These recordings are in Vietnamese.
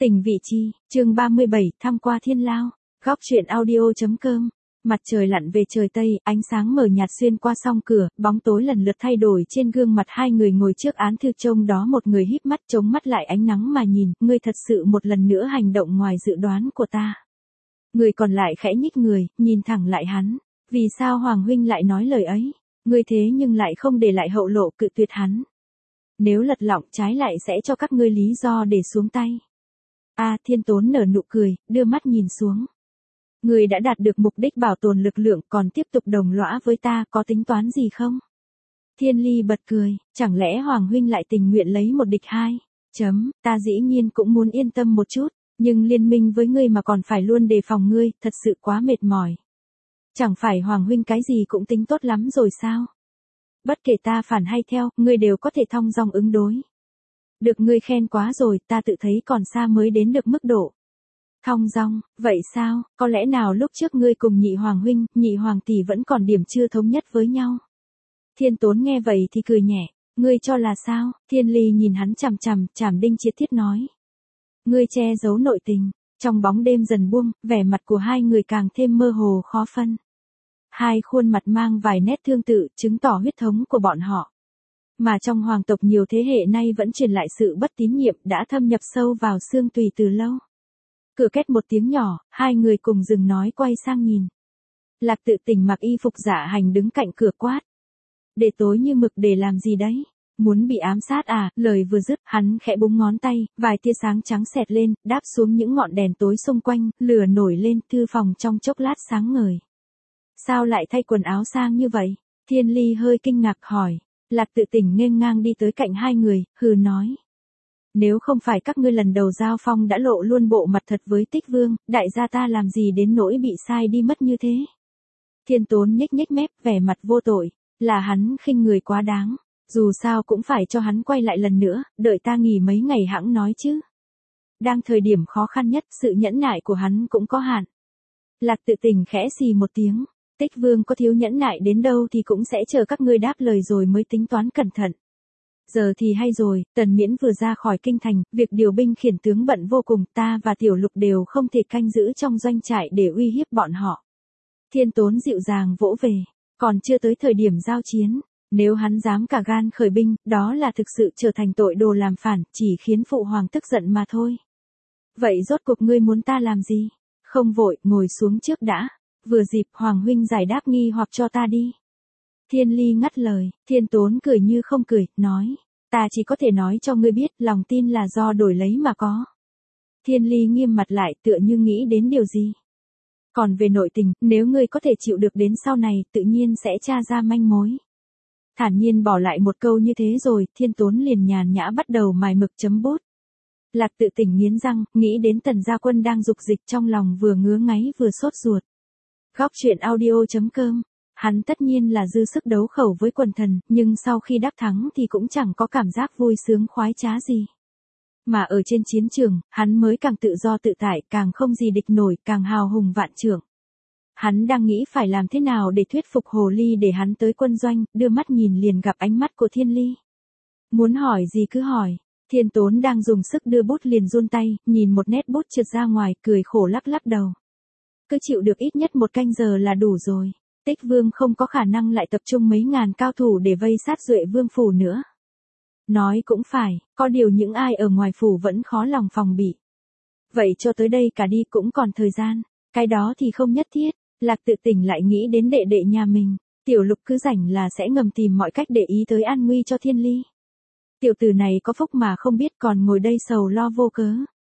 Tình vị chi, chương 37, thăm qua thiên lao, góc truyện audio.com. Mặt trời lặn về trời Tây, ánh sáng mờ nhạt xuyên qua song cửa, bóng tối lần lượt thay đổi trên gương mặt hai người ngồi trước án thư, trông đó một người híp mắt chống mắt lại ánh nắng mà nhìn, ngươi thật sự một lần nữa hành động ngoài dự đoán của ta. Người còn lại khẽ nhích người, nhìn thẳng lại hắn, vì sao Hoàng huynh lại nói lời ấy, ngươi thế nhưng lại không để lại hậu lộ cự tuyệt hắn. Nếu lật lọng trái lại sẽ cho các ngươi lý do để xuống tay. Thiên Tốn nở nụ cười, đưa mắt nhìn xuống. Người đã đạt được mục đích bảo tồn lực lượng, còn tiếp tục đồng lõa với ta, có tính toán gì không? Thiên Ly bật cười, chẳng lẽ Hoàng huynh lại tình nguyện lấy một địch hai? Ta dĩ nhiên cũng muốn yên tâm một chút, nhưng liên minh với ngươi mà còn phải luôn đề phòng ngươi, thật sự quá mệt mỏi. Chẳng phải Hoàng huynh cái gì cũng tính tốt lắm rồi sao? Bất kể ta phản hay theo, ngươi đều có thể thong dong ứng đối. Được ngươi khen quá rồi, ta tự thấy còn xa mới đến được mức độ thong dong. Vậy sao, có lẽ nào lúc trước ngươi cùng nhị hoàng huynh, nhị hoàng tỷ vẫn còn điểm chưa thống nhất với nhau? Thiên Tốn nghe vậy thì cười nhẹ, ngươi cho là sao? Thiên Ly nhìn hắn chằm chằm, chảm đinh chiết thiết nói. Ngươi che giấu nội tình. Trong bóng đêm dần buông, vẻ mặt của hai người càng thêm mơ hồ khó phân. Hai khuôn mặt mang vài nét tương tự, chứng tỏ huyết thống của bọn họ. Mà trong hoàng tộc nhiều thế hệ nay vẫn truyền lại sự bất tín nhiệm đã thâm nhập sâu vào xương tùy từ lâu. Cửa két một tiếng nhỏ, hai người cùng dừng nói quay sang nhìn. Lạc Tự Tình mặc y phục dạ hành đứng cạnh cửa quát. Để tối như mực để làm gì đấy? Muốn bị ám sát à? Lời vừa dứt, hắn khẽ búng ngón tay, vài tia sáng trắng xẹt lên, đáp xuống những ngọn đèn tối xung quanh, lửa nổi lên, thư phòng trong chốc lát sáng ngời. Sao lại thay quần áo sang như vậy? Thiên Ly hơi kinh ngạc hỏi. Lạc Tự Tình nghênh ngang đi tới cạnh hai người, hừ nói. Nếu không phải các ngươi lần đầu giao phong đã lộ luôn bộ mặt thật với Tích Vương, đại gia ta làm gì đến nỗi bị sai đi mất như thế? Thiên Tốn nhếch nhếch mép, vẻ mặt vô tội, là hắn khinh người quá đáng, dù sao cũng phải cho hắn quay lại lần nữa, đợi ta nghỉ mấy ngày hẵng nói chứ. Đang thời điểm khó khăn nhất, sự nhẫn nại của hắn cũng có hạn. Lạc Tự Tình khẽ xì một tiếng. Tích Vương có thiếu nhẫn nại đến đâu thì cũng sẽ chờ các ngươi đáp lời rồi mới tính toán cẩn thận. Giờ thì hay rồi, Tần Miễn vừa ra khỏi kinh thành, việc điều binh khiển tướng bận vô cùng, ta và Tiểu Lục đều không thể canh giữ trong doanh trại để uy hiếp bọn họ. Thiên Tốn dịu dàng vỗ về, còn chưa tới thời điểm giao chiến, nếu hắn dám cả gan khởi binh, đó là thực sự trở thành tội đồ làm phản, chỉ khiến phụ hoàng tức giận mà thôi. Vậy rốt cuộc ngươi muốn ta làm gì? Không vội, ngồi xuống trước đã. Vừa dịp Hoàng huynh giải đáp nghi hoặc cho ta đi. Thiên Ly ngắt lời, Thiên Tốn cười như không cười, nói. Ta chỉ có thể nói cho ngươi biết, lòng tin là do đổi lấy mà có. Thiên Ly nghiêm mặt lại tựa như nghĩ đến điều gì. Còn về nội tình, nếu ngươi có thể chịu được đến sau này, tự nhiên sẽ tra ra manh mối. Thản nhiên bỏ lại một câu như thế rồi, Thiên Tốn liền nhàn nhã bắt đầu mài mực chấm bút. Lạc Tự Tình nghiến răng, nghĩ đến Tần Gia Quân đang dục dịch trong lòng vừa ngứa ngáy vừa sốt ruột. Góc truyện audio.com. Hắn tất nhiên là dư sức đấu khẩu với quần thần, nhưng sau khi đắc thắng thì cũng chẳng có cảm giác vui sướng khoái trá gì. Mà ở trên chiến trường, hắn mới càng tự do tự tại, càng không gì địch nổi, càng hào hùng vạn trượng. Hắn đang nghĩ phải làm thế nào để thuyết phục Hồ Ly để hắn tới quân doanh, đưa mắt nhìn liền gặp ánh mắt của Thiên Ly. Muốn hỏi gì cứ hỏi. Thiên Tốn đang dùng sức đưa bút liền run tay, nhìn một nét bút trượt ra ngoài, cười khổ lắc lắc đầu. Cứ chịu được ít nhất một canh giờ là đủ rồi. Tích Vương không có khả năng lại tập trung mấy ngàn cao thủ để vây sát Duệ Vương phủ nữa. Nói cũng phải, có điều những ai ở ngoài phủ vẫn khó lòng phòng bị. Vậy cho tới đây cả đi cũng còn thời gian, cái đó thì không nhất thiết. Lạc Tự Tình lại nghĩ đến đệ đệ nhà mình, Tiểu Lục cứ rảnh là sẽ ngầm tìm mọi cách để ý tới an nguy cho Thiên Ly. Tiểu tử này có phúc mà không biết còn ngồi đây sầu lo vô cớ.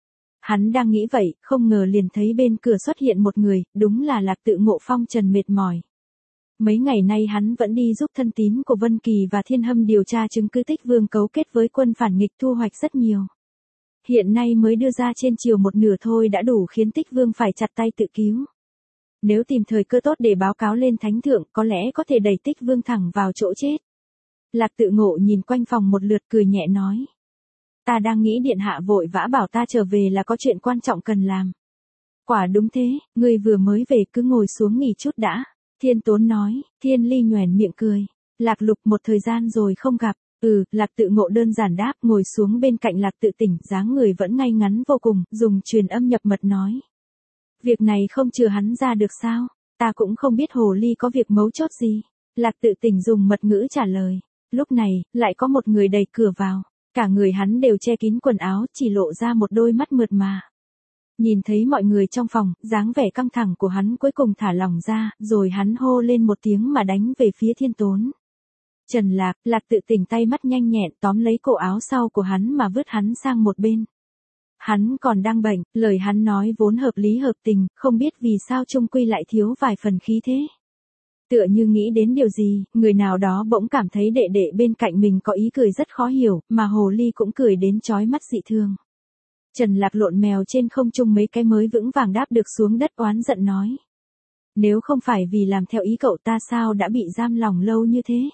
Hắn đang nghĩ vậy, không ngờ liền thấy bên cửa xuất hiện một người, đúng là Lạc Tự Ngộ phong trần mệt mỏi. Mấy ngày nay hắn vẫn đi giúp thân tín của Vân Kỳ và Thiên Hâm điều tra chứng cứ Tích Vương cấu kết với quân phản nghịch thu hoạch rất nhiều. Hiện nay mới đưa ra trên chiều một nửa thôi đã đủ khiến Tích Vương phải chặt tay tự cứu. Nếu tìm thời cơ tốt để báo cáo lên Thánh Thượng có lẽ có thể đẩy Tích Vương thẳng vào chỗ chết. Lạc Tự Ngộ nhìn quanh phòng một lượt cười nhẹ nói. Ta đang nghĩ điện hạ vội vã bảo ta trở về là có chuyện quan trọng cần làm. Quả đúng thế, ngươi vừa mới về cứ ngồi xuống nghỉ chút đã. Thiên Tốn nói, Thiên Ly nhoẻn miệng cười. Lạc Lục một thời gian rồi không gặp, Lạc Tự Ngộ đơn giản đáp, ngồi xuống bên cạnh Lạc Tự Tỉnh, dáng người vẫn ngay ngắn vô cùng, dùng truyền âm nhập mật nói. Việc này không trừ hắn ra được sao? Ta cũng không biết hồ ly có việc mấu chốt gì. Lạc Tự Tỉnh dùng mật ngữ trả lời. Lúc này, lại có một người đẩy cửa vào. Cả người hắn đều che kín quần áo, chỉ lộ ra một đôi mắt mượt mà. Nhìn thấy mọi người trong phòng, dáng vẻ căng thẳng của hắn cuối cùng thả lỏng ra, rồi hắn hô lên một tiếng mà đánh về phía Thiên Tốn. Trần Lạc, Lạc Tự Tỉnh tay mắt nhanh nhẹn tóm lấy cổ áo sau của hắn mà vứt hắn sang một bên. Hắn còn đang bệnh, lời hắn nói vốn hợp lý hợp tình, không biết vì sao chung quy lại thiếu vài phần khí thế. Tựa như nghĩ đến điều gì, người nào đó bỗng cảm thấy đệ đệ bên cạnh mình có ý cười rất khó hiểu, mà hồ ly cũng cười đến chói mắt dị thường. Trần Lạc lộn mèo trên không trung mấy cái mới vững vàng đáp được xuống đất, oán giận nói. Nếu không phải vì làm theo ý cậu ta sao đã bị giam lòng lâu như thế?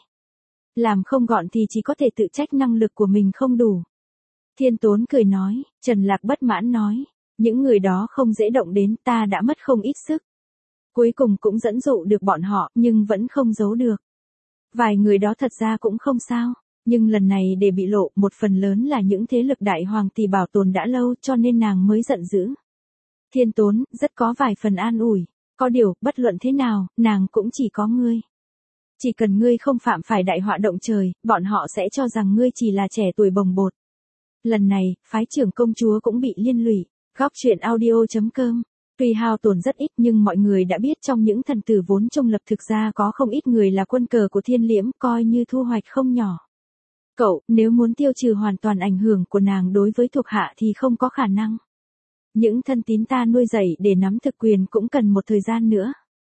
Làm không gọn thì chỉ có thể tự trách năng lực của mình không đủ. Thiên Tốn cười nói, Trần Lạc bất mãn nói, những người đó không dễ động đến, ta đã mất không ít sức. Cuối cùng cũng dẫn dụ được bọn họ, nhưng vẫn không giấu được. Vài người đó thật ra cũng không sao, nhưng lần này để bị lộ, một phần lớn là những thế lực đại hoàng tỷ bảo tồn đã lâu, cho nên nàng mới giận dữ. Thiên Tốn, rất có vài phần an ủi, có điều, bất luận thế nào, nàng cũng chỉ có ngươi. Chỉ cần ngươi không phạm phải đại họa động trời, bọn họ sẽ cho rằng ngươi chỉ là trẻ tuổi bồng bột. Lần này, phái trưởng công chúa cũng bị liên lụy. Góc truyện audio.com. Tuy hao tổn rất ít nhưng mọi người đã biết trong những thần tử vốn trung lập thực ra có không ít người là quân cờ của Thiên Liễm, coi như thu hoạch không nhỏ. Cậu, nếu muốn tiêu trừ hoàn toàn ảnh hưởng của nàng đối với thuộc hạ thì không có khả năng. Những thân tín ta nuôi dạy để nắm thực quyền cũng cần một thời gian nữa.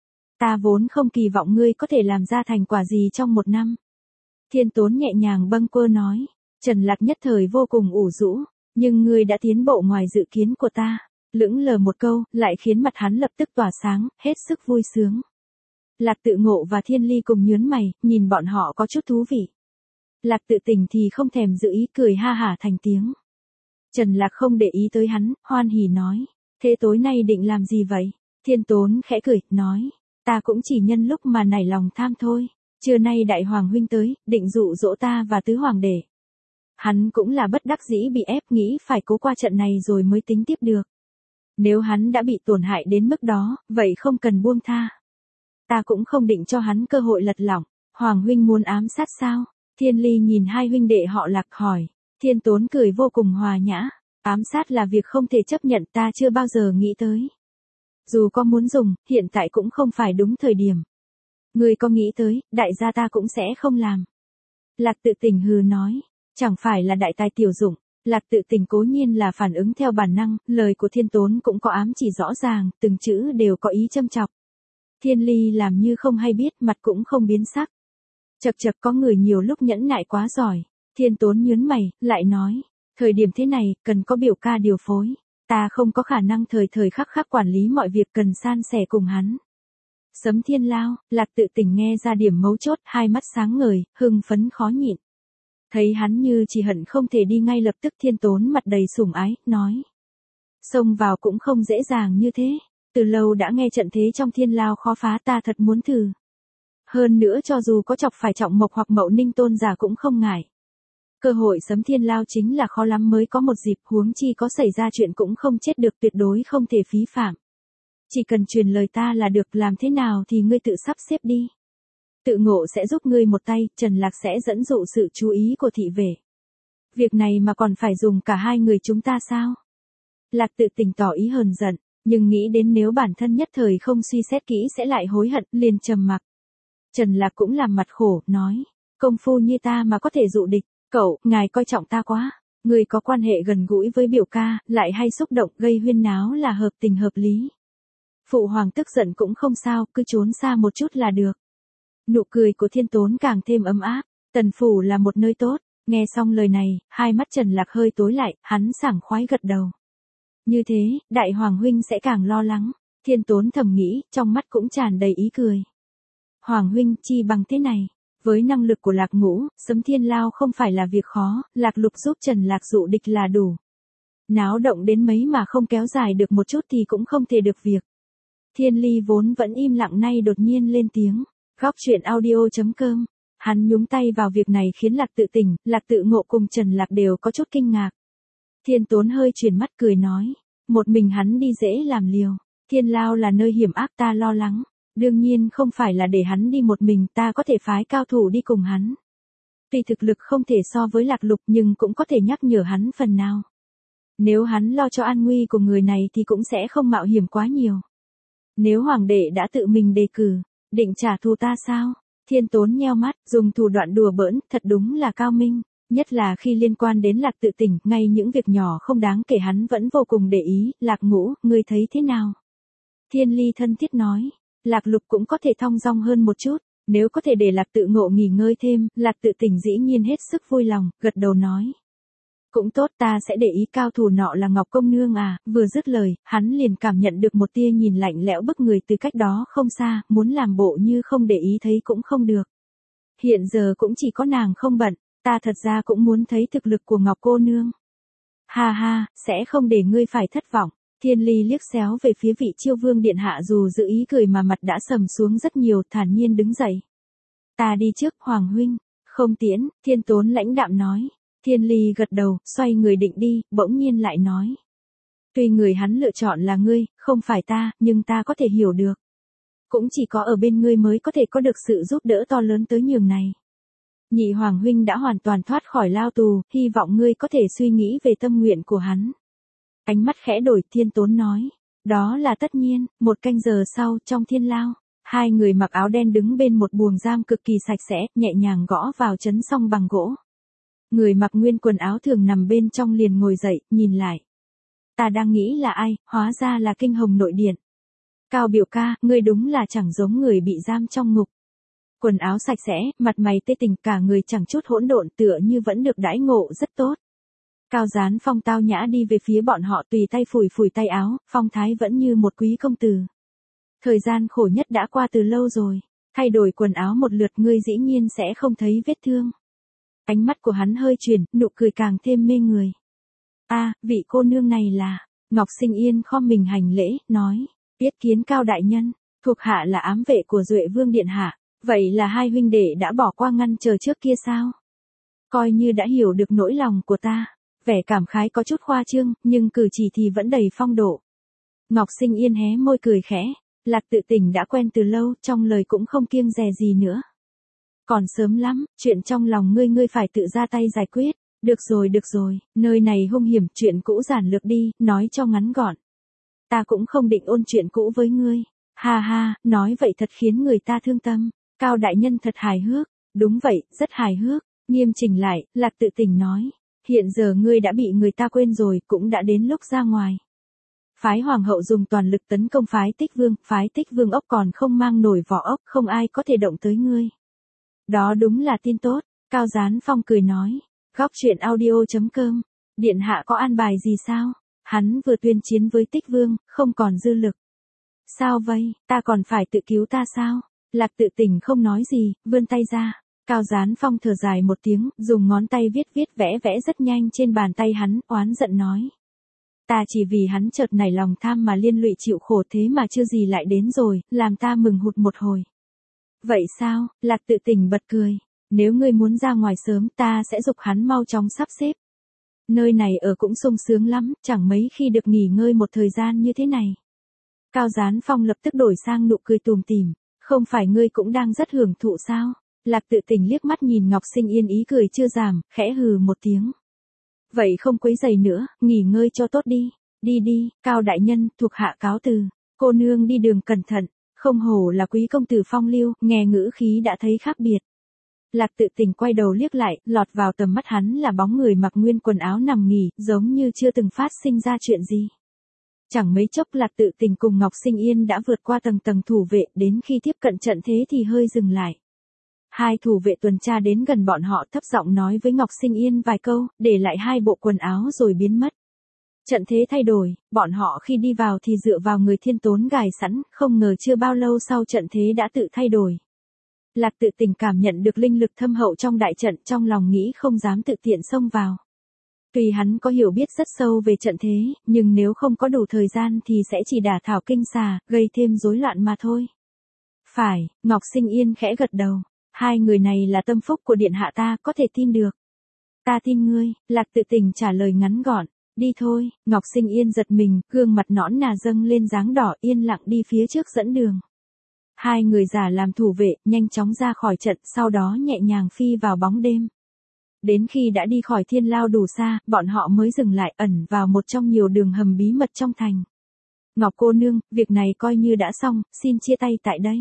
Ta vốn không kỳ vọng ngươi có thể làm ra thành quả gì trong một năm. Thiên Tốn nhẹ nhàng bâng quơ nói. Trần Lạc nhất thời vô cùng ủ rũ, nhưng ngươi đã tiến bộ ngoài dự kiến của ta. Lững lờ một câu, lại khiến mặt hắn lập tức tỏa sáng, hết sức vui sướng. Lạc Tự Ngộ và Thiên Ly cùng nhướng mày, nhìn bọn họ có chút thú vị. Lạc Tự Tỉnh thì không thèm giữ ý, cười ha hả thành tiếng. Trần Lạc không để ý tới hắn, hoan hỉ nói. Thế tối nay định làm gì vậy? Thiên Tốn khẽ cười, nói. Ta cũng chỉ nhân lúc mà nảy lòng tham thôi. Trưa nay đại hoàng huynh tới, định dụ dỗ ta và tứ hoàng đệ. Hắn cũng là bất đắc dĩ bị ép, nghĩ phải cố qua trận này rồi mới tính tiếp được. Nếu hắn đã bị tổn hại đến mức đó, vậy không cần buông tha. Ta cũng không định cho hắn cơ hội lật lỏng. Hoàng huynh muốn ám sát sao? Thiên Ly nhìn hai huynh đệ họ Lạc hỏi. Thiên Tốn cười vô cùng hòa nhã. Ám sát là việc không thể chấp nhận, ta chưa bao giờ nghĩ tới. Dù có muốn dùng, hiện tại cũng không phải đúng thời điểm. Ngươi có nghĩ tới, đại gia ta cũng sẽ không làm. Lạc Tự Tỉnh hừ nói. Chẳng phải là đại tài tiểu dụng. Lạc Tự Tỉnh cố nhiên là phản ứng theo bản năng, lời của Thiên Tốn cũng có ám chỉ rõ ràng, từng chữ đều có ý châm chọc. Thiên Ly làm như không hay biết, mặt cũng không biến sắc. Chậc chậc, có người nhiều lúc nhẫn nại quá giỏi. Thiên Tốn nhướng mày, lại nói, thời điểm thế này, cần có biểu ca điều phối. Ta không có khả năng thời thời khắc khắc quản lý mọi việc, cần san sẻ cùng hắn. Sấm Thiên Lao, Lạc Tự Tỉnh nghe ra điểm mấu chốt, hai mắt sáng ngời, hưng phấn khó nhịn. Thấy hắn như chỉ hận không thể đi ngay lập tức, Thiên Tốn mặt đầy sủng ái, nói. Xông vào cũng không dễ dàng như thế. Từ lâu đã nghe trận thế trong Thiên Lao khó phá, ta thật muốn thử. Hơn nữa cho dù có chọc phải Trọng Mộc hoặc Mậu Ninh tôn giả cũng không ngại. Cơ hội Sấm Thiên Lao chính là khó lắm mới có một dịp, huống chi có xảy ra chuyện cũng không chết được, tuyệt đối không thể phí phạm. Chỉ cần truyền lời ta là được, làm thế nào thì ngươi tự sắp xếp đi. Tự Ngộ sẽ giúp ngươi một tay, Trần Lạc sẽ dẫn dụ sự chú ý của thị vệ. Việc này mà còn phải dùng cả hai người chúng ta sao? Lạc Tự Tỉnh tỏ ý hờn giận, nhưng nghĩ đến nếu bản thân nhất thời không suy xét kỹ sẽ lại hối hận, liền trầm mặc. Trần Lạc cũng làm mặt khổ, nói, công phu như ta mà có thể dụ địch, cậu, ngài coi trọng ta quá. Người có quan hệ gần gũi với biểu ca, lại hay xúc động gây huyên náo là hợp tình hợp lý. Phụ hoàng tức giận cũng không sao, cứ trốn xa một chút là được. Nụ cười của Thiên Tốn càng thêm ấm áp. Tần phủ là một nơi tốt. Nghe xong lời này, hai mắt Trần Lạc hơi tối lại, hắn sảng khoái gật đầu. Như thế, đại hoàng huynh sẽ càng lo lắng. Thiên Tốn thầm nghĩ, trong mắt cũng tràn đầy ý cười. Hoàng huynh, chi bằng thế này. Với năng lực của Lạc Ngũ, Sấm Thiên Lao không phải là việc khó, Lạc Lục giúp Trần Lạc dụ địch là đủ. Náo động đến mấy mà không kéo dài được một chút thì cũng không thể được việc. Thiên Ly vốn vẫn im lặng nay đột nhiên lên tiếng. Góc truyện audio.com Hắn nhúng tay vào việc này khiến Lạc Tự Tình, Lạc Tự Ngộ cùng Trần Lạc đều có chút kinh ngạc. Thiên Tốn hơi chuyển mắt cười nói, một mình hắn đi dễ làm liều, Thiên Lao là nơi hiểm ác ta lo lắng, đương nhiên không phải là để hắn đi một mình, ta có thể phái cao thủ đi cùng hắn. Tuy thực lực không thể so với Lạc Lục nhưng cũng có thể nhắc nhở hắn phần nào. Nếu hắn lo cho an nguy của người này thì cũng sẽ không mạo hiểm quá nhiều. Nếu hoàng đệ đã tự mình đề cử, định trả thù ta sao? Thiên Tốn nheo mắt, dùng thủ đoạn đùa bỡn, thật đúng là cao minh. Nhất là khi liên quan đến Lạc Tự Tình, ngay những việc nhỏ không đáng kể hắn vẫn vô cùng để ý. Lạc Ngũ, ngươi thấy thế nào? Thiên Ly thân thiết nói, Lạc Lục cũng có thể thong dong hơn một chút. Nếu có thể để Lạc Tự Ngộ nghỉ ngơi thêm, Lạc Tự Tình dĩ nhiên hết sức vui lòng, gật đầu nói. Cũng tốt, ta sẽ để ý, cao thủ nọ là Ngọc Công Nương à. Vừa dứt lời, hắn liền cảm nhận được một tia nhìn lạnh lẽo bức người từ cách đó không xa, muốn làm bộ như không để ý thấy cũng không được. Hiện giờ cũng chỉ có nàng không bận, ta thật ra cũng muốn thấy thực lực của Ngọc cô nương. Ha ha, sẽ không để ngươi phải thất vọng. Thiên Ly liếc xéo về phía vị Chiêu Vương điện hạ, dù giữ ý cười mà mặt đã sầm xuống rất nhiều, thản nhiên đứng dậy. Ta đi trước, Hoàng huynh. Không tiễn, Thiên Tốn lãnh đạm nói. Thiên Ly gật đầu, xoay người định đi, bỗng nhiên lại nói. Tuy người hắn lựa chọn là ngươi, không phải ta, nhưng ta có thể hiểu được. Cũng chỉ có ở bên ngươi mới có thể có được sự giúp đỡ to lớn tới nhường này. Nhị Hoàng huynh đã hoàn toàn thoát khỏi lao tù, hy vọng ngươi có thể suy nghĩ về tâm nguyện của hắn. Ánh mắt khẽ đổi, Thiên Tốn nói. Đó là tất nhiên. Một canh giờ sau, trong thiên lao, hai người mặc áo đen đứng bên một buồng giam cực kỳ sạch sẽ, nhẹ nhàng gõ vào trấn song bằng gỗ. Người mặc nguyên quần áo thường nằm bên trong liền ngồi dậy, nhìn lại. Ta đang nghĩ là ai, hóa ra là Kinh Hồng nội điện. Cao biểu ca, ngươi đúng là chẳng giống người bị giam trong ngục. Quần áo sạch sẽ, mặt mày tê tình, cả người chẳng chút hỗn độn, tựa như vẫn được đãi ngộ rất tốt. Cao Gián Phong tao nhã đi về phía bọn họ, tùy tay phủi phủi tay áo, phong thái vẫn như một quý công tử. Thời gian khổ nhất đã qua từ lâu rồi, thay đổi quần áo một lượt ngươi dĩ nhiên sẽ không thấy vết thương. Ánh mắt của hắn hơi chuyển, nụ cười càng thêm mê người. A, vị cô nương này là, Ngọc Sinh Yên khom mình hành lễ, nói, biết kiến Cao đại nhân, thuộc hạ là ám vệ của Duệ Vương điện hạ, vậy là hai huynh đệ đã bỏ qua ngăn chờ trước kia sao? Coi như đã hiểu được nỗi lòng của ta, vẻ cảm khái có chút khoa trương, nhưng cử chỉ thì vẫn đầy phong độ. Ngọc Sinh Yên hé môi cười khẽ, Lạc Tự Tình đã quen từ lâu, trong lời cũng không kiêng dè gì nữa. Còn sớm lắm, chuyện trong lòng ngươi phải tự ra tay giải quyết. Được rồi, nơi này hung hiểm, chuyện cũ giản lược đi, nói cho ngắn gọn. Ta cũng không định ôn chuyện cũ với ngươi. Ha ha, nói vậy thật khiến người ta thương tâm. Cao đại nhân thật hài hước. Đúng vậy, rất hài hước. Nghiêm chỉnh lại, Lạc Tự Tình nói. Hiện giờ ngươi đã bị người ta quên rồi, cũng đã đến lúc ra ngoài. Phái hoàng hậu dùng toàn lực tấn công phái Tích Vương ốc còn không mang nổi vỏ ốc, không ai có thể động tới ngươi. Đó đúng là tin tốt, Cao Gián Phong cười nói. Góc truyện audio.com, điện hạ có an bài gì sao? Hắn vừa tuyên chiến với Tích Vương, không còn dư lực. Sao vậy, ta còn phải tự cứu ta sao? Lạc Tự Tình không nói gì, vươn tay ra. Cao Gián Phong thở dài một tiếng, dùng ngón tay viết vẽ rất nhanh trên bàn tay hắn, oán giận nói. Ta chỉ vì hắn chợt nảy lòng tham mà liên lụy chịu khổ, thế mà chưa gì lại đến rồi, làm ta mừng hụt một hồi. Vậy sao? Lạc Tự Tình bật cười. Nếu ngươi muốn ra ngoài sớm, ta sẽ giục hắn mau chóng sắp xếp. Nơi này ở cũng sung sướng lắm, chẳng mấy khi được nghỉ ngơi một thời gian như thế này. Cao Gián Phong lập tức đổi sang nụ cười tủm tỉm. Không phải ngươi cũng đang rất hưởng thụ sao? Lạc Tự Tình liếc mắt nhìn Ngọc Sinh Yên, ý cười chưa giảm, khẽ hừ một tiếng. Vậy không quấy rầy nữa, nghỉ ngơi cho tốt đi. Đi, Cao đại nhân, thuộc hạ cáo từ. Cô nương đi đường cẩn thận. Không hổ là quý công tử phong lưu, nghe ngữ khí đã thấy khác biệt. Lạc Tự Tình quay đầu liếc lại, lọt vào tầm mắt hắn là bóng người mặc nguyên quần áo nằm nghỉ, giống như chưa từng phát sinh ra chuyện gì. Chẳng mấy chốc Lạc Tự Tình cùng Ngọc Sinh Yên đã vượt qua tầng thủ vệ, đến khi tiếp cận trận thế thì hơi dừng lại. Hai thủ vệ tuần tra đến gần bọn họ, thấp giọng nói với Ngọc Sinh Yên vài câu, để lại hai bộ quần áo rồi biến mất. Trận thế thay đổi, bọn họ khi đi vào thì dựa vào người Thiên Tốn gài sẵn, không ngờ chưa bao lâu sau trận thế đã tự thay đổi. Lạc Tự Tình cảm nhận được linh lực thâm hậu trong đại trận, trong lòng nghĩ không dám tự tiện xông vào. Tuy hắn có hiểu biết rất sâu về trận thế, nhưng nếu không có đủ thời gian thì sẽ chỉ đả thảo kinh xà, gây thêm rối loạn mà thôi. Phải, Ngọc Sinh Yên khẽ gật đầu. Hai người này là tâm phúc của điện hạ ta, có thể tin được. Ta tin ngươi, Lạc Tự Tình trả lời ngắn gọn. Đi thôi, Ngọc Sinh Yên giật mình, gương mặt nõn nà dâng lên dáng đỏ, yên lặng đi phía trước dẫn đường. Hai người giả làm thủ vệ, nhanh chóng ra khỏi trận, sau đó nhẹ nhàng phi vào bóng đêm. Đến khi đã đi khỏi Thiên Lao đủ xa, bọn họ mới dừng lại, ẩn vào một trong nhiều đường hầm bí mật trong thành. Ngọc cô nương, việc này coi như đã xong, xin chia tay tại đây.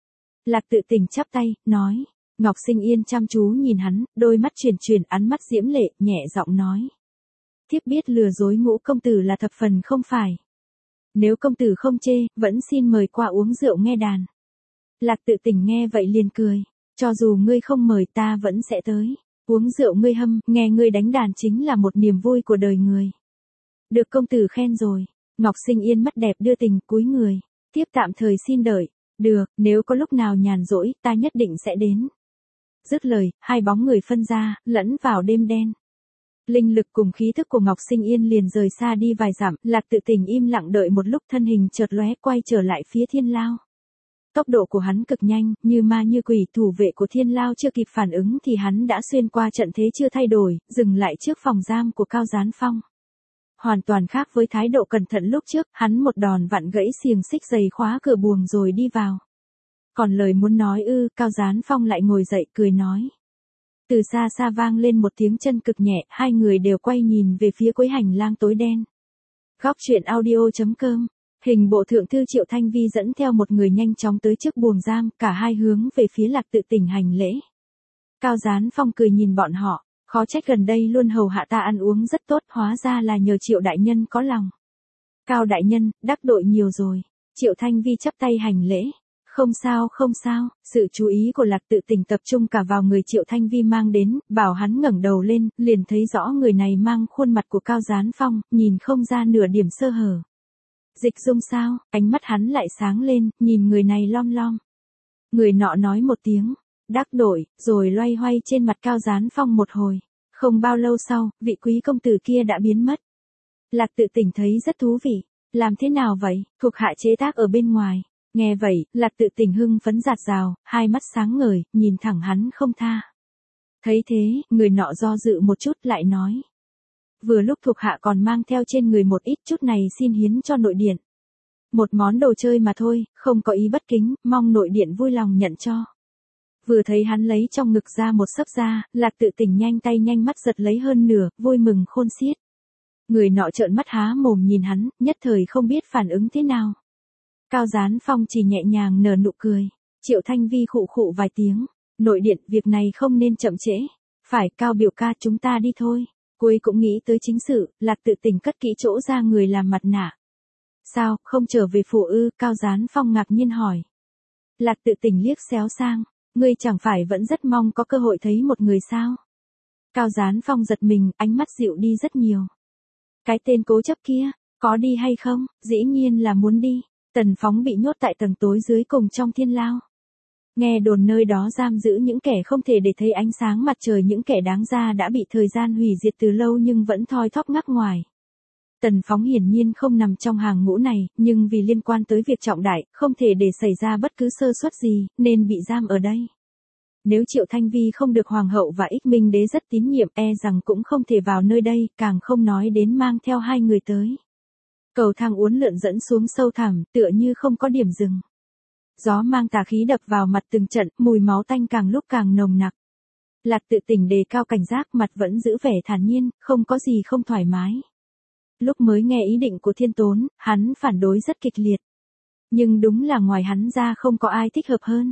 Lạc Tự Tình chắp tay, nói. Ngọc Sinh Yên chăm chú nhìn hắn, đôi mắt chuyển chuyển, ánh mắt diễm lệ, nhẹ giọng nói. Thiếp biết lừa dối Ngũ công tử là thập phần không phải. Nếu công tử không chê, vẫn xin mời qua uống rượu nghe đàn. Lạc Tự Tình nghe vậy liền cười. Cho dù ngươi không mời ta vẫn sẽ tới. Uống rượu ngươi hâm, nghe ngươi đánh đàn chính là một niềm vui của đời người. Được công tử khen rồi. Ngọc Sinh Yên mắt đẹp đưa tình, cúi người. Tiếp tạm thời xin đợi. Được, nếu có lúc nào nhàn rỗi, ta nhất định sẽ đến. Dứt lời, hai bóng người phân ra, lẫn vào đêm đen. Linh lực cùng khí thức của Ngọc Sinh Yên liền rời xa đi vài dặm, Lạc Tự Tình im lặng đợi một lúc, thân hình chợt lóe quay trở lại phía Thiên Lao. Tốc độ của hắn cực nhanh, như ma như quỷ, thủ vệ của Thiên Lao chưa kịp phản ứng thì hắn đã xuyên qua trận thế chưa thay đổi, dừng lại trước phòng giam của Cao Gián Phong. Hoàn toàn khác với thái độ cẩn thận lúc trước, hắn một đòn vặn gãy xiềng xích dày khóa cửa buồng rồi đi vào. Còn lời muốn nói Cao Gián Phong lại ngồi dậy cười nói. Từ xa xa vang lên một tiếng chân cực nhẹ, hai người đều quay nhìn về phía cuối hành lang tối đen. Góc truyện audio.com. Hình bộ thượng thư Triệu Thanh Vi dẫn theo một người nhanh chóng tới trước buồng giam, cả hai hướng về phía Lạc Tự Tình hành lễ. Cao Gián Phong cười nhìn bọn họ, khó trách gần đây luôn hầu hạ ta ăn uống rất tốt, hóa ra là nhờ Triệu đại nhân có lòng. Cao đại nhân, đắc tội nhiều rồi. Triệu Thanh Vi chắp tay hành lễ. Không sao không sao, sự chú ý của Lạc Tự Tình tập trung cả vào người Triệu Thanh Vi mang đến, bảo hắn ngẩng đầu lên, liền thấy rõ người này mang khuôn mặt của Cao Gián Phong, nhìn không ra nửa điểm sơ hở. Dịch Dung sao, ánh mắt hắn lại sáng lên, nhìn người này lom lom. Người nọ nói một tiếng, đắc tội, rồi loay hoay trên mặt Cao Gián Phong một hồi. Không bao lâu sau, vị quý công tử kia đã biến mất. Lạc Tự Tình thấy rất thú vị. Làm thế nào vậy, thuộc hạ chế tác ở bên ngoài. Nghe vậy, Lạc Tự Tình hưng phấn rạt rào, hai mắt sáng ngời, nhìn thẳng hắn không tha. Thấy thế, người nọ do dự một chút lại nói. Vừa lúc thuộc hạ còn mang theo trên người một ít, chút này xin hiến cho nội điện. Một món đồ chơi mà thôi, không có ý bất kính, mong nội điện vui lòng nhận cho. Vừa thấy hắn lấy trong ngực ra một xấp da, Lạc Tự Tình nhanh tay nhanh mắt giật lấy hơn nửa, vui mừng khôn xiết. Người nọ trợn mắt há mồm nhìn hắn, nhất thời không biết phản ứng thế nào. Cao Gián Phong chỉ nhẹ nhàng nở nụ cười. Triệu Thanh Vi khụ khụ vài tiếng. Nội điện, việc này không nên chậm trễ. Phải, Cao biểu ca, chúng ta đi thôi. Cuối cũng nghĩ tới chính sự, Lạc Tự Tình cất kỹ chỗ ra người làm mặt nạ. Sao, không trở về phủ ư? Cao Gián Phong ngạc nhiên hỏi. Lạc Tự Tình liếc xéo sang. Ngươi chẳng phải vẫn rất mong có cơ hội thấy một người sao? Cao Gián Phong giật mình, ánh mắt dịu đi rất nhiều. Cái tên cố chấp kia, có đi hay không? Dĩ nhiên là muốn đi. Tần Phóng bị nhốt tại tầng tối dưới cùng trong Thiên Lao. Nghe đồn nơi đó giam giữ những kẻ không thể để thấy ánh sáng mặt trời, những kẻ đáng ra đã bị thời gian hủy diệt từ lâu nhưng vẫn thoi thóp ngắc ngoài. Tần Phóng hiển nhiên không nằm trong hàng ngũ này, nhưng vì liên quan tới việc trọng đại, không thể để xảy ra bất cứ sơ suất gì, nên bị giam ở đây. Nếu Triệu Thanh Vi không được Hoàng hậu và Ích Minh Đế rất tín nhiệm, e rằng cũng không thể vào nơi đây, càng không nói đến mang theo hai người tới. Cầu thang uốn lượn dẫn xuống sâu thẳm, tựa như không có điểm dừng. Gió mang tà khí đập vào mặt từng trận, mùi máu tanh càng lúc càng nồng nặc. Lạc Tự Tình đề cao cảnh giác, mặt vẫn giữ vẻ thản nhiên, không có gì không thoải mái. Lúc mới nghe ý định của Thiên Tốn, hắn phản đối rất kịch liệt. Nhưng đúng là ngoài hắn ra không có ai thích hợp hơn.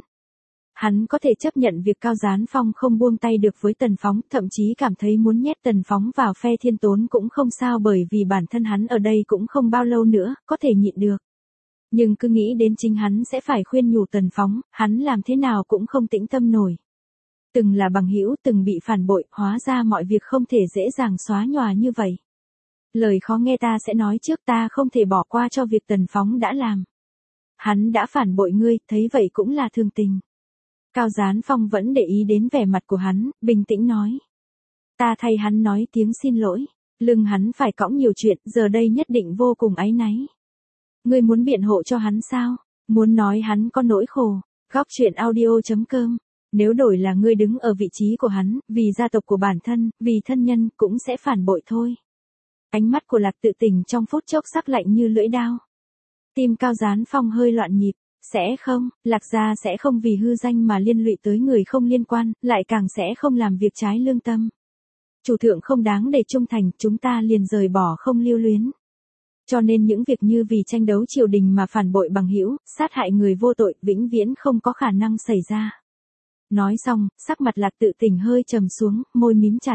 Hắn có thể chấp nhận việc Cao Gián Phong không buông tay được với Tần Phóng, thậm chí cảm thấy muốn nhét Tần Phóng vào phe Thiên Tốn cũng không sao, bởi vì bản thân hắn ở đây cũng không bao lâu nữa, có thể nhịn được. Nhưng cứ nghĩ đến chính hắn sẽ phải khuyên nhủ Tần Phóng, hắn làm thế nào cũng không tĩnh tâm nổi. Từng là bằng hữu, từng bị phản bội, hóa ra mọi việc không thể dễ dàng xóa nhòa như vậy. Lời khó nghe ta sẽ nói trước, ta không thể bỏ qua cho việc Tần Phóng đã làm. Hắn đã phản bội ngươi, thấy vậy cũng là thường tình. Cao Gián Phong vẫn để ý đến vẻ mặt của hắn, bình tĩnh nói. Ta thay hắn nói tiếng xin lỗi, lưng hắn phải cõng nhiều chuyện, giờ đây nhất định vô cùng áy náy. Ngươi muốn biện hộ cho hắn sao? Muốn nói hắn có nỗi khổ. Góc truyện audio.com Nếu đổi là ngươi đứng ở vị trí của hắn, vì gia tộc của bản thân, vì thân nhân, cũng sẽ phản bội thôi. Ánh mắt của Lạc Tự Tình trong phút chốc sắc lạnh như lưỡi đao. Tim Cao Gián Phong hơi loạn nhịp. Sẽ không, Lạc gia sẽ không vì hư danh mà liên lụy tới người không liên quan, lại càng sẽ không làm việc trái lương tâm. Chủ thượng không đáng để trung thành, chúng ta liền rời bỏ không lưu luyến. Cho nên những việc như vì tranh đấu triều đình mà phản bội bằng hữu, sát hại người vô tội, vĩnh viễn không có khả năng xảy ra. Nói xong, sắc mặt Lạc Tự Tình hơi trầm xuống, môi mím chặt.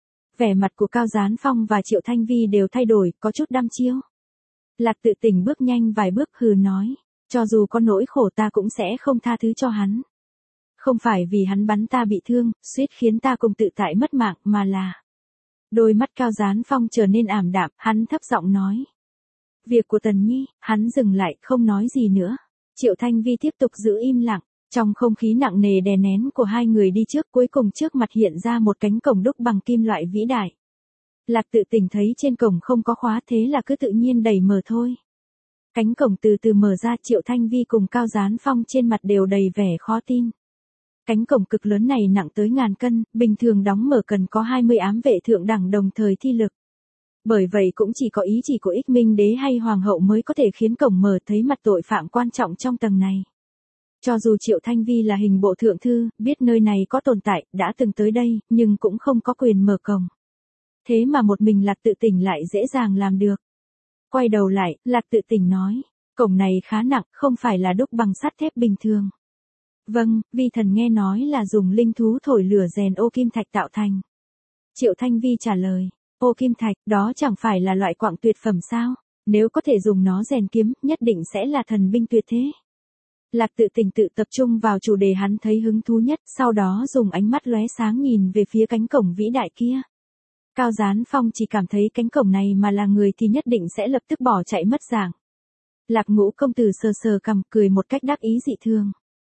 Vẻ mặt của Cao Gián Phong và Triệu Thanh Vi đều thay đổi, có chút đăm chiêu. Lạc Tự Tình bước nhanh vài bước hừ nói. Cho dù có nỗi khổ ta cũng sẽ không tha thứ cho hắn. Không phải vì hắn bắn ta bị thương, suýt khiến ta cùng tự tại mất mạng, mà là... Đôi mắt Cao Gián Phong trở nên ảm đạm, hắn thấp giọng nói. Việc của Tần Nhi, hắn dừng lại, không nói gì nữa. Triệu Thanh Vi tiếp tục giữ im lặng, trong không khí nặng nề đè nén của hai người đi trước, cuối cùng trước mặt hiện ra một cánh cổng đúc bằng kim loại vĩ đại. Lạc Tự Tình thấy trên cổng không có khóa, thế là cứ tự nhiên đẩy mở thôi. Cánh cổng từ từ mở ra, Triệu Thanh Vi cùng Cao Gián Phong trên mặt đều đầy vẻ khó tin. Cánh cổng cực lớn này nặng tới ngàn cân, bình thường đóng mở cần có 20 ám vệ thượng đẳng đồng thời thi lực. Bởi vậy cũng chỉ có ý chỉ của Ích Minh Đế hay Hoàng hậu mới có thể khiến cổng mở thấy mặt tội phạm quan trọng trong tầng này. Cho dù Triệu Thanh Vi là hình bộ thượng thư, biết nơi này có tồn tại, đã từng tới đây, nhưng cũng không có quyền mở cổng. Thế mà một mình Lạc Tự Tình lại dễ dàng làm được. Quay đầu lại, Lạc Tự Tình nói, cổng này khá nặng, không phải là đúc bằng sắt thép bình thường. Vâng, vi thần nghe nói là dùng linh thú thổi lửa rèn ô kim thạch tạo thành. Triệu Thanh Vi trả lời, ô kim thạch, đó chẳng phải là loại quặng tuyệt phẩm sao? Nếu có thể dùng nó rèn kiếm, nhất định sẽ là thần binh tuyệt thế. Lạc Tự Tình tự tập trung vào chủ đề hắn thấy hứng thú nhất, sau đó dùng ánh mắt lóe sáng nhìn về phía cánh cổng vĩ đại kia. Cao Gián Phong chỉ cảm thấy cánh cổng này mà là người thì nhất định sẽ lập tức bỏ chạy mất dạng. Lạc Ngũ công tử sờ sờ cằm cười một cách đắc ý dị thường.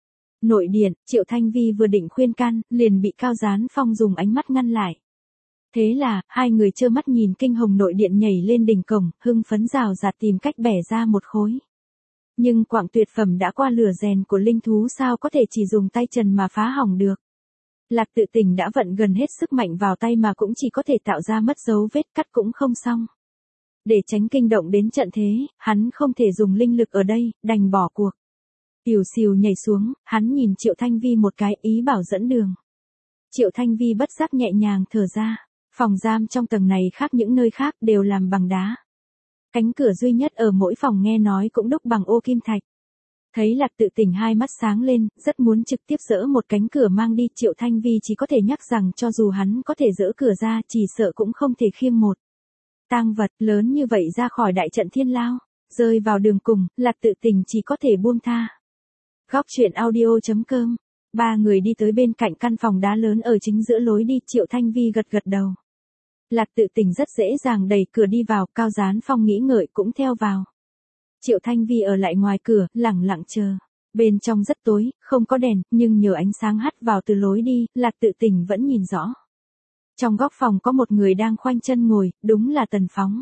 Nội điện, Triệu Thanh Vi vừa định khuyên can, liền bị Cao Gián Phong dùng ánh mắt ngăn lại. Thế là, hai người trơ mắt nhìn kinh hồng nội điện nhảy lên đỉnh cổng, hưng phấn rào rạt tìm cách bẻ ra một khối. Nhưng quặng tuyệt phẩm đã qua lửa rèn của linh thú sao có thể chỉ dùng tay trần mà phá hỏng được. Lạc Tự Tình đã vận gần hết sức mạnh vào tay mà cũng chỉ có thể tạo ra mất dấu vết, cắt cũng không xong. Để tránh kinh động đến trận thế, hắn không thể dùng linh lực ở đây, đành bỏ cuộc. Ỉu xìu nhảy xuống, hắn nhìn Triệu Thanh Vi một cái, ý bảo dẫn đường. Triệu Thanh Vi bất giác nhẹ nhàng thở ra. Phòng giam trong tầng này khác những nơi khác, đều làm bằng đá. Cánh cửa duy nhất ở mỗi phòng nghe nói cũng đúc bằng ô kim thạch. Thấy Lạc Tự Tình hai mắt sáng lên, rất muốn trực tiếp dỡ một cánh cửa mang đi, Triệu Thanh Vi chỉ có thể nhắc rằng cho dù hắn có thể dỡ cửa ra, chỉ sợ cũng không thể khiêng một tang vật lớn như vậy ra khỏi đại trận thiên lao. Rơi vào đường cùng, Lạc Tự Tình chỉ có thể buông tha. Góc truyện audio.com. Ba người đi tới bên cạnh căn phòng đá lớn ở chính giữa lối đi, Triệu Thanh Vi gật gật đầu. Lạc Tự Tình rất dễ dàng đẩy cửa đi vào, Cao Gián Phong nghĩ ngợi cũng theo vào. Triệu Thanh Vi ở lại ngoài cửa, lẳng lặng chờ. Bên trong rất tối, không có đèn, nhưng nhờ ánh sáng hắt vào từ lối đi, Lạc Tự Tình vẫn nhìn rõ. Trong góc phòng có một người đang khoanh chân ngồi, đúng là Tần Phóng.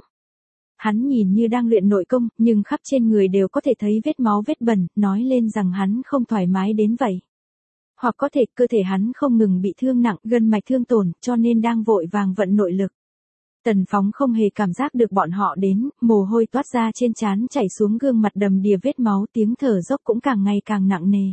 Hắn nhìn như đang luyện nội công, nhưng khắp trên người đều có thể thấy vết máu vết bẩn, nói lên rằng hắn không thoải mái đến vậy. Hoặc có thể cơ thể hắn không ngừng bị thương nặng, gân mạch thương tổn, cho nên đang vội vàng vận nội lực. Tần Phóng không hề cảm giác được bọn họ đến, mồ hôi toát ra trên trán chảy xuống gương mặt đầm đìa vết máu, tiếng thở dốc cũng càng ngày càng nặng nề.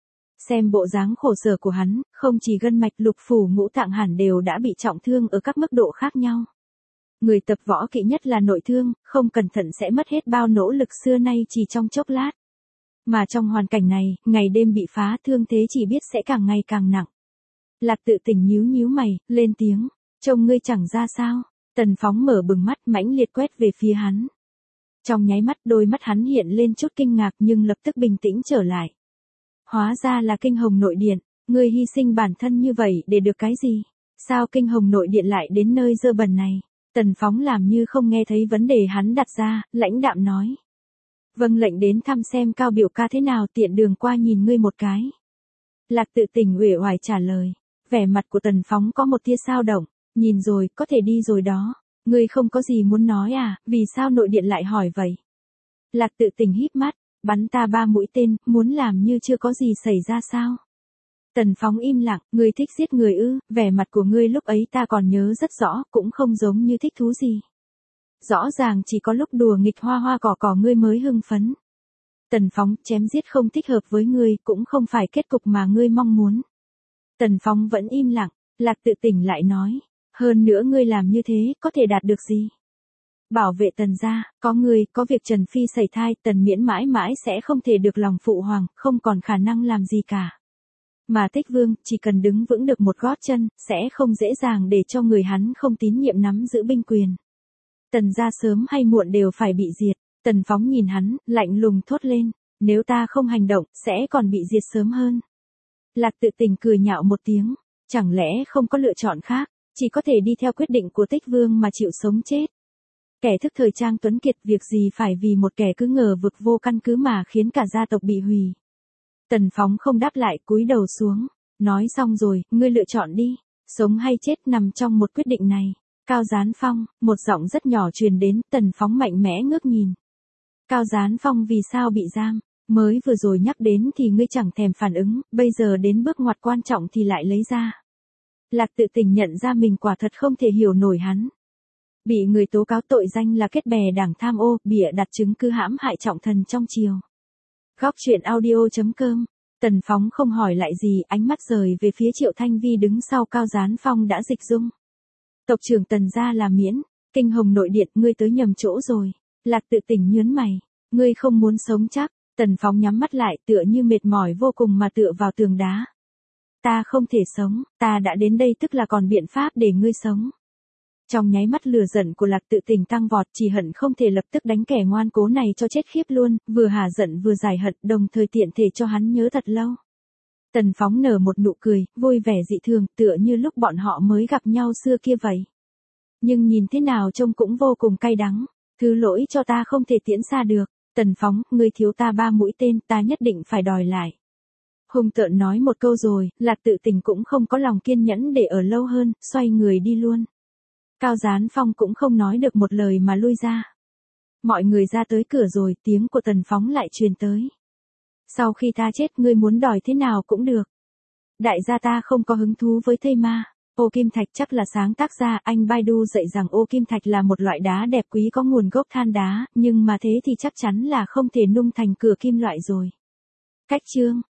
Xem bộ dáng khổ sở của hắn, không chỉ gân mạch lục phủ ngũ tạng hẳn đều đã bị trọng thương ở các mức độ khác nhau. Người tập võ kỵ nhất là nội thương, không cẩn thận sẽ mất hết bao nỗ lực xưa nay chỉ trong chốc lát. Mà trong hoàn cảnh này, ngày đêm bị phá thương thế chỉ biết sẽ càng ngày càng nặng. Lạc Tự Tình nhíu nhíu mày, lên tiếng, trông ngươi chẳng ra sao. Tần Phóng mở bừng mắt mãnh liệt quét về phía hắn. Trong nháy mắt đôi mắt hắn hiện lên chút kinh ngạc nhưng lập tức bình tĩnh trở lại. Hóa ra là kinh hồng nội điện, ngươi hy sinh bản thân như vậy để được cái gì? Sao kinh hồng nội điện lại đến nơi dơ bẩn này? Tần Phóng làm như không nghe thấy vấn đề hắn đặt ra, lãnh đạm nói. Vâng, lệnh đến thăm xem Cao biểu ca thế nào, tiện đường qua nhìn ngươi một cái. Lạc Tự Tình uể oải trả lời. Vẻ mặt của Tần Phóng có một tia dao động. Nhìn rồi, có thể đi rồi đó. Ngươi không có gì muốn nói à, vì sao nội điện lại hỏi vậy? Lạc Tự Tình híp mắt, bắn ta 3 mũi tên, muốn làm như chưa có gì xảy ra sao? Tần Phóng im lặng, ngươi thích giết người ư, vẻ mặt của ngươi lúc ấy ta còn nhớ rất rõ, cũng không giống như thích thú gì. Rõ ràng chỉ có lúc đùa nghịch hoa hoa cỏ cỏ ngươi mới hưng phấn. Tần Phóng, chém giết không thích hợp với ngươi, cũng không phải kết cục mà ngươi mong muốn. Tần Phóng vẫn im lặng, Lạc Tự Tỉnh lại nói, hơn nữa ngươi làm như thế, có thể đạt được gì? Bảo vệ Tần gia, có ngươi, có việc Trần Phi sẩy thai, Tần Miễn mãi mãi sẽ không thể được lòng phụ hoàng, không còn khả năng làm gì cả. Mà Tích Vương, chỉ cần đứng vững được một gót chân, sẽ không dễ dàng để cho người hắn không tín nhiệm nắm giữ binh quyền. Tần gia sớm hay muộn đều phải bị diệt. Tần Phóng nhìn hắn, lạnh lùng thốt lên, nếu ta không hành động, sẽ còn bị diệt sớm hơn. Lạc Tự Tỉnh cười nhạo một tiếng, chẳng lẽ không có lựa chọn khác, chỉ có thể đi theo quyết định của Tích Vương mà chịu sống chết. Kẻ thức thời trang tuấn kiệt việc gì phải vì một kẻ cứ ngờ vực vô căn cứ mà khiến cả gia tộc bị hủy. Tần Phóng không đáp lại, cúi đầu xuống, nói xong rồi, ngươi lựa chọn đi, sống hay chết nằm trong một quyết định này. Cao Gián Phong, một giọng rất nhỏ truyền đến, Tần Phóng mạnh mẽ ngước nhìn. Cao Gián Phong vì sao bị giam, mới vừa rồi nhắc đến thì ngươi chẳng thèm phản ứng, bây giờ đến bước ngoặt quan trọng thì lại lấy ra. Lạc Tự Tỉnh nhận ra mình quả thật không thể hiểu nổi hắn. Bị người tố cáo tội danh là kết bè đảng tham ô, bịa đặt chứng cứ hãm hại trọng thần trong triều. Góc truyện audio.com. Tần Phóng không hỏi lại gì, ánh mắt rời về phía Triệu Thanh Vi đứng sau Cao Gián Phong đã dịch dung. Tộc trưởng Tần gia là Miễn, Kinh Hồng nội điện, ngươi tới nhầm chỗ rồi. Lạc Tự Tỉnh nhớn mày, ngươi không muốn sống chắc. Tần Phóng nhắm mắt lại, tựa như mệt mỏi vô cùng mà tựa vào tường đá. Ta không thể sống, ta đã đến đây tức là còn biện pháp để ngươi sống. Trong nháy mắt lửa giận của Lạc Tự Tỉnh tăng vọt, chỉ hận không thể lập tức đánh kẻ ngoan cố này cho chết khiếp luôn, vừa hả giận vừa giải hận, đồng thời tiện thể cho hắn nhớ thật lâu. Tần Phóng nở một nụ cười, vui vẻ dị thường, tựa như lúc bọn họ mới gặp nhau xưa kia vậy. Nhưng nhìn thế nào trông cũng vô cùng cay đắng. Thứ lỗi cho ta không thể tiễn xa được. Tần Phóng, ngươi thiếu ta 3 mũi tên, ta nhất định phải đòi lại. Hung tợn nói một câu rồi, Lạc Tự Tỉnh cũng không có lòng kiên nhẫn để ở lâu hơn, xoay người đi luôn. Cao Gián Phong cũng không nói được một lời mà lui ra. Mọi người ra tới cửa rồi, tiếng của Tần Phóng lại truyền tới. Sau khi ta chết ngươi muốn đòi thế nào cũng được. Đại gia ta không có hứng thú với thây ma. Ô kim thạch chắc là sáng tác ra, anh Baidu dạy rằng ô kim thạch là một loại đá đẹp quý có nguồn gốc than đá, nhưng mà thế thì chắc chắn là không thể nung thành cửa kim loại rồi. Cách chương